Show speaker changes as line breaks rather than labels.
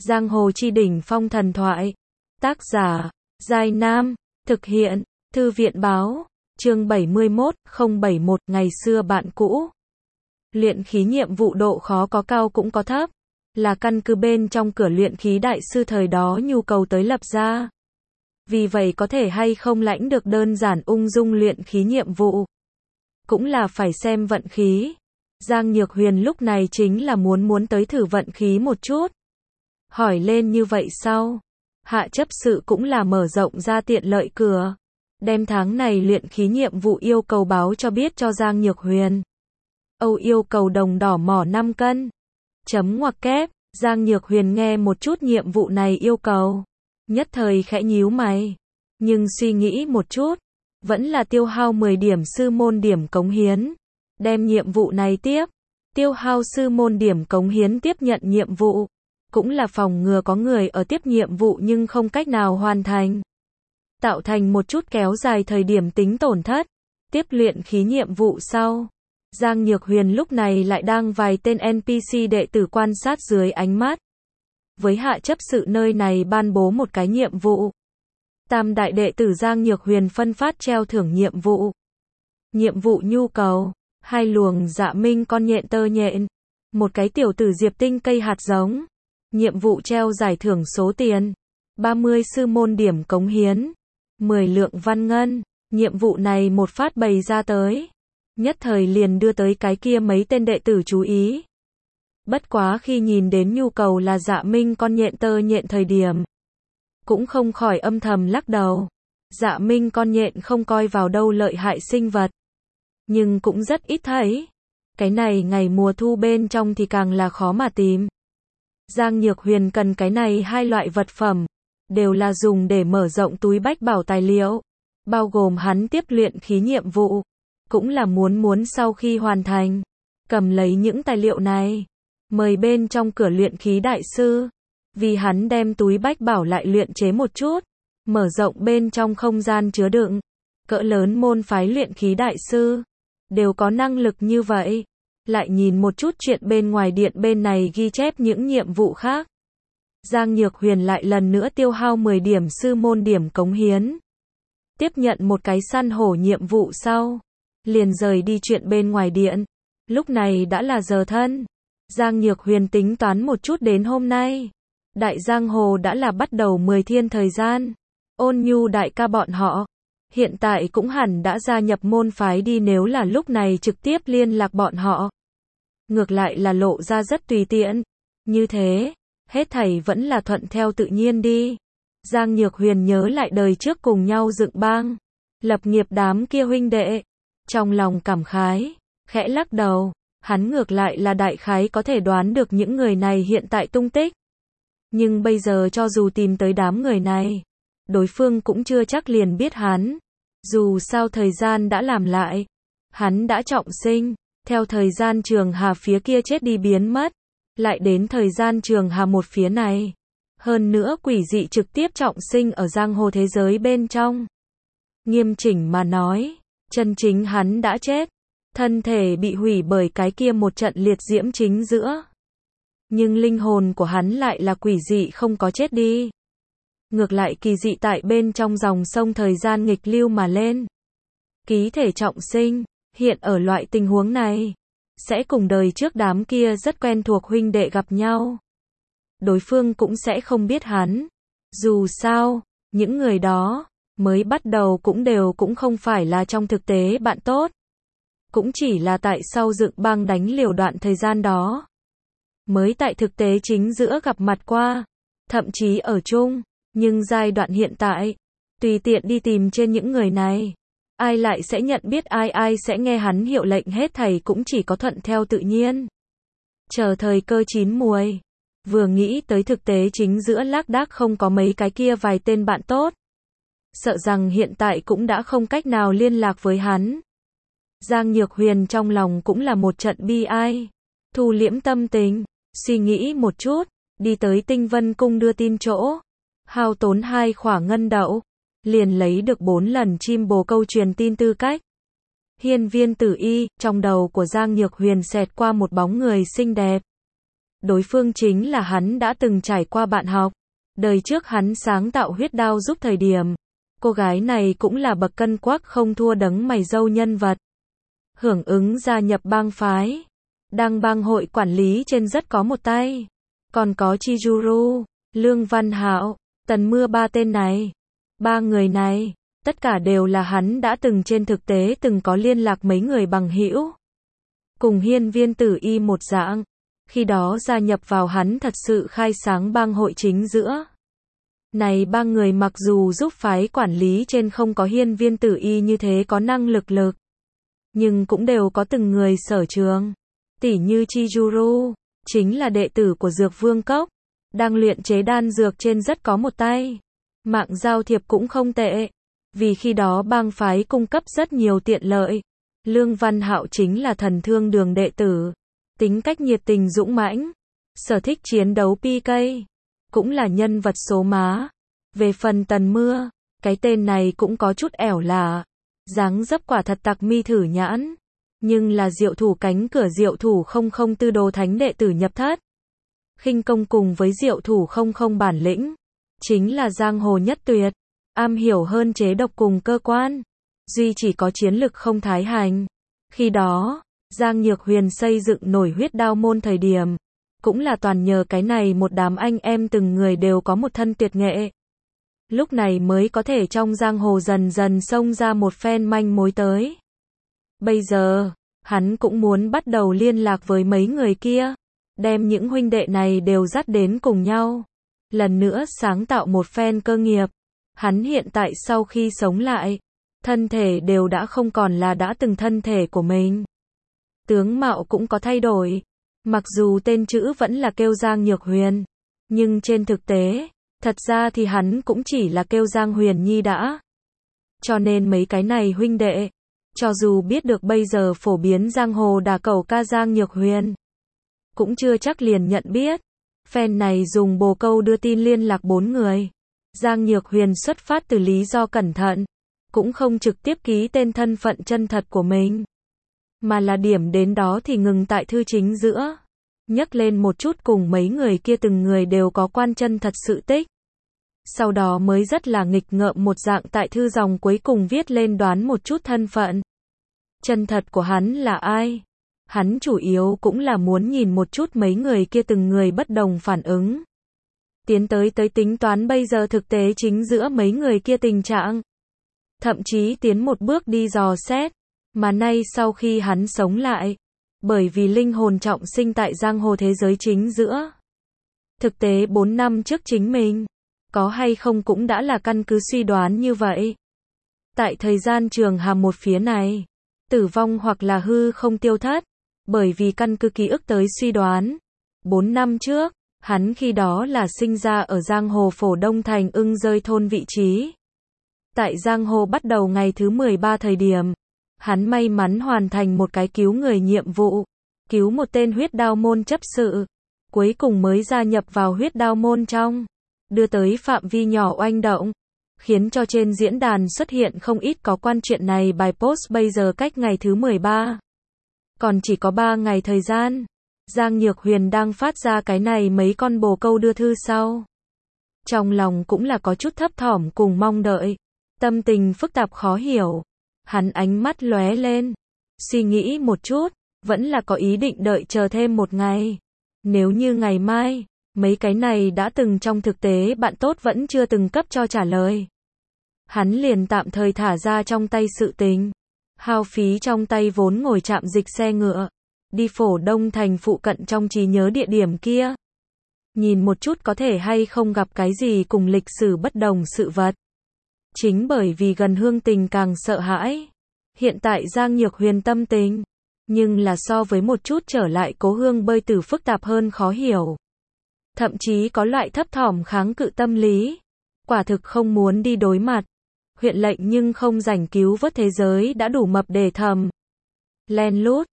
Giang hồ chi đỉnh phong thần thoại. Tác giả, Giai Nam. Thực hiện, Thư viện báo. Chương 71, 071, ngày xưa bạn cũ. Luyện khí nhiệm vụ độ khó có cao cũng có thấp. Là căn cứ bên trong cửa luyện khí đại sư thời đó nhu cầu tới lập ra. Vì vậy có thể hay không lãnh được đơn giản ung dung luyện khí nhiệm vụ. Cũng là phải xem vận khí. Giang Nhược Huyền lúc này chính là muốn tới thử vận khí một chút. Hỏi lên như vậy sau. Hạ chấp sự cũng là mở rộng ra tiện lợi cửa. Đem tháng này luyện khí nhiệm vụ yêu cầu báo cho biết cho Giang Nhược Huyền. Âu yêu cầu đồng đỏ mỏ 5 cân. Chấm ngoặc kép, Giang Nhược Huyền nghe một chút nhiệm vụ này yêu cầu. Nhất thời khẽ nhíu mày. Nhưng suy nghĩ một chút. Vẫn là tiêu hao 10 điểm sư môn điểm cống hiến. Đem nhiệm vụ này tiếp. Tiêu hao sư môn điểm cống hiến tiếp nhận nhiệm vụ. Cũng là phòng ngừa có người ở tiếp nhiệm vụ nhưng không cách nào hoàn thành. Tạo thành một chút kéo dài thời điểm tính tổn thất. Tiếp luyện khí nhiệm vụ sau. Giang Nhược Huyền lúc này lại đang vài tên NPC đệ tử quan sát dưới ánh mắt. Với hạ chấp sự nơi này ban bố một cái nhiệm vụ. Tam đại đệ tử Giang Nhược Huyền phân phát treo thưởng nhiệm vụ. Nhiệm vụ nhu cầu. 2 luồng dạ minh con nhện tơ nhện. Một cái tiểu tử diệp tinh cây hạt giống. Nhiệm vụ treo giải thưởng số tiền. 30 sư môn điểm cống hiến. 10 lượng văn ngân. Nhiệm vụ này một phát bày ra tới. Nhất thời liền đưa tới cái kia mấy tên đệ tử chú ý. Bất quá khi nhìn đến nhu cầu là dạ minh con nhện tơ nhện thời điểm. Cũng không khỏi âm thầm lắc đầu. Dạ minh con nhện không coi vào đâu lợi hại sinh vật. Nhưng cũng rất ít thấy. Cái này ngày mùa thu bên trong thì càng là khó mà tìm. Giang Nhược Huyền cần cái này 2 loại vật phẩm. Đều là dùng để mở rộng túi bách bảo tài liệu. Bao gồm hắn tiếp luyện khí nhiệm vụ. Cũng là muốn sau khi hoàn thành. Cầm lấy những tài liệu này. Mời bên trong cửa luyện khí đại sư. Vì hắn đem túi bách bảo lại luyện chế một chút. Mở rộng bên trong không gian chứa đựng. Cỡ lớn môn phái luyện khí đại sư. Đều có năng lực như vậy. Lại nhìn một chút chuyện bên ngoài điện bên này ghi chép những nhiệm vụ khác. Giang Nhược Huyền lại lần nữa tiêu hao 10 điểm sư môn điểm cống hiến. Tiếp nhận một cái săn hổ nhiệm vụ sau. Liền rời đi chuyện bên ngoài điện. Lúc này đã là giờ thân. Giang Nhược Huyền tính toán một chút đến hôm nay. Đại Giang Hồ đã là bắt đầu 10 thiên thời gian. Ôn Nhu đại ca bọn họ. Hiện tại cũng hẳn đã gia nhập môn phái đi nếu là lúc này trực tiếp liên lạc bọn họ. Ngược lại là lộ ra rất tùy tiện. Như thế, hết thảy vẫn là thuận theo tự nhiên đi. Giang Nhược Huyền nhớ lại đời trước cùng nhau dựng bang. Lập nghiệp đám kia huynh đệ. Trong lòng cảm khái, khẽ lắc đầu. Hắn ngược lại là đại khái có thể đoán được những người này hiện tại tung tích. Nhưng bây giờ cho dù tìm tới đám người này. Đối phương cũng chưa chắc liền biết hắn. Dù sao thời gian đã làm lại. Hắn đã trọng sinh. Theo thời gian Trường Hà phía kia chết đi biến mất. Lại đến thời gian Trường Hà một phía này. Hơn nữa quỷ dị trực tiếp trọng sinh ở giang hồ thế giới bên trong. Nghiêm chỉnh mà nói. Chân chính hắn đã chết. Thân thể bị hủy bởi cái kia một trận liệt diễm chính giữa. Nhưng linh hồn của hắn lại là quỷ dị không có chết đi. Ngược lại kỳ dị tại bên trong dòng sông thời gian nghịch lưu mà lên. Ký thể trọng sinh, hiện ở loại tình huống này. Sẽ cùng đời trước đám kia rất quen thuộc huynh đệ gặp nhau. Đối phương cũng sẽ không biết hắn. Dù sao, những người đó, mới bắt đầu cũng không phải là trong thực tế bạn tốt. Cũng chỉ là tại sau dựng bang đánh liều đoạn thời gian đó. Mới tại thực tế chính giữa gặp mặt qua. Thậm chí ở chung. Nhưng giai đoạn hiện tại, tùy tiện đi tìm trên những người này. Ai lại sẽ nhận biết ai sẽ nghe hắn hiệu lệnh hết thảy cũng chỉ có thuận theo tự nhiên. Chờ thời cơ chín muồi. Vừa nghĩ tới thực tế chính giữa lác đác không có mấy cái kia vài tên bạn tốt. Sợ rằng hiện tại cũng đã không cách nào liên lạc với hắn. Giang Nhược Huyền trong lòng cũng là một trận bi ai. Thu liễm tâm tình, suy nghĩ một chút, đi tới Tinh Vân Cung đưa tin chỗ. Hao tốn 2 khỏa ngân đậu, liền lấy được 4 lần chim bồ câu truyền tin tư cách. Hiên viên tử y, trong đầu của Giang Nhược Huyền xẹt qua một bóng người xinh đẹp. đối phương chính là hắn đã từng trải qua bạn học. Đời trước hắn sáng tạo huyết đao giúp thời điểm. Cô gái này cũng là bậc cân quắc không thua đấng mày râu nhân vật. Hưởng ứng gia nhập bang phái. Đang bang hội quản lý trên rất có một tay. Còn có Chizuru, Lương Văn Hạo, Tần Mưa, ba tên này. Ba người này, tất cả đều là hắn đã từng trên thực tế từng có liên lạc mấy người bằng hữu. Cùng Hiên Viên Tử Y một dạng. Khi đó gia nhập vào hắn thật sự khai sáng bang hội chính giữa. Này ba người mặc dù giúp phái quản lý trên không có Hiên Viên Tử Y như thế có năng lực, nhưng cũng đều có từng người sở trường. Tỉ như Chizuru, chính là đệ tử của Dược Vương Cốc, đang luyện chế đan dược trên rất có một tay. Mạng giao thiệp cũng không tệ, vì khi đó bang phái cung cấp rất nhiều tiện lợi. Lương Văn Hạo chính là Thần Thương Đường đệ tử, tính cách nhiệt tình dũng mãnh, sở thích chiến đấu PK, cũng là nhân vật số má. Về phần Tần Mưa, cái tên này cũng có chút ẻo lả, dáng dấp quả thật tặc mi thử nhãn, nhưng là diệu thủ cánh cửa diệu thủ 004 đồ thánh đệ tử nhập thất. Khinh công cùng với diệu thủ 00 bản lĩnh, chính là giang hồ nhất tuyệt, am hiểu hơn chế độc cùng cơ quan, duy chỉ có chiến lực không thái hành. Khi đó, Giang Nhược Huyền xây dựng nổi huyết đao môn thời điểm, cũng là toàn nhờ cái này một đám anh em từng người đều có một thân tuyệt nghệ. Lúc này mới có thể trong giang hồ dần dần xông ra một phen manh mối tới. Bây giờ, hắn cũng muốn bắt đầu liên lạc với mấy người kia, đem những huynh đệ này đều dắt đến cùng nhau. Lần nữa sáng tạo một phen cơ nghiệp. Hắn hiện tại sau khi sống lại, thân thể đều đã không còn là đã từng thân thể của mình. Tướng mạo cũng có thay đổi. Mặc dù tên chữ vẫn là kêu Giang Nhược Huyền, nhưng trên thực tế, thật ra thì hắn cũng chỉ là kêu Giang Huyền Nhi đã. Cho nên mấy cái này huynh đệ, cho dù biết được bây giờ phổ biến giang hồ đả cẩu ca Giang Nhược Huyền, cũng chưa chắc liền nhận biết. Fan này dùng bồ câu đưa tin liên lạc 4 người. Giang Nhược Huyền xuất phát từ lý do cẩn thận, cũng không trực tiếp ký tên thân phận chân thật của mình, mà là điểm đến đó thì ngừng tại thư chính giữa, nhắc lên một chút cùng mấy người kia từng người đều có quan chân thật sự tích. Sau đó mới rất là nghịch ngợm một dạng tại thư dòng cuối cùng viết lên đoán một chút thân phận chân thật của hắn là ai. Hắn chủ yếu cũng là muốn nhìn một chút mấy người kia từng người bất đồng phản ứng. Tiến tới tính toán bây giờ thực tế chính giữa mấy người kia tình trạng. Thậm chí tiến một bước đi dò xét. Mà nay sau khi hắn sống lại, bởi vì linh hồn trọng sinh tại giang hồ thế giới chính giữa. Thực tế 4 năm trước chính mình, có hay không cũng đã là căn cứ suy đoán như vậy. Tại thời gian trường hà một phía này, tử vong hoặc là hư không tiêu thất, bởi vì căn cứ ký ức tới suy đoán. 4 năm trước, hắn khi đó là sinh ra ở giang hồ Phổ Đông Thành Ưng Rơi thôn vị trí. Tại giang hồ bắt đầu ngày thứ 13 thời điểm, hắn may mắn hoàn thành một cái cứu người nhiệm vụ, cứu một tên huyết đao môn chấp sự, cuối cùng mới gia nhập vào huyết đao môn trong, đưa tới phạm vi nhỏ oanh động, khiến cho trên diễn đàn xuất hiện không ít có quan chuyện này bài post. Bây giờ cách ngày thứ 13, còn chỉ có 3 ngày thời gian, Giang Nhược Huyền đang phát ra cái này mấy con bồ câu đưa thư sau. Trong lòng cũng là có chút thấp thỏm cùng mong đợi, tâm tình phức tạp khó hiểu. Hắn ánh mắt lóe lên, suy nghĩ một chút, vẫn là có ý định đợi chờ thêm một ngày. Nếu như ngày mai, mấy cái này đã từng trong thực tế bạn tốt vẫn chưa từng cấp cho trả lời, hắn liền tạm thời thả ra trong tay sự tình, hao phí trong tay vốn ngồi trạm dịch xe ngựa, đi Phổ Đông Thành phụ cận trong trí nhớ địa điểm kia. Nhìn một chút có thể hay không gặp cái gì cùng lịch sử bất đồng sự vật. Chính bởi vì gần hương tình càng sợ hãi. Hiện tại Giang Nhược Huyền tâm tình, nhưng là so với một chút trở lại cố hương bơi tử phức tạp hơn khó hiểu. Thậm chí có loại thấp thỏm kháng cự tâm lý. Quả thực không muốn đi đối mặt. Huyện lệnh nhưng không rảnh cứu vớt thế giới đã đủ mập để thầm. Len lút,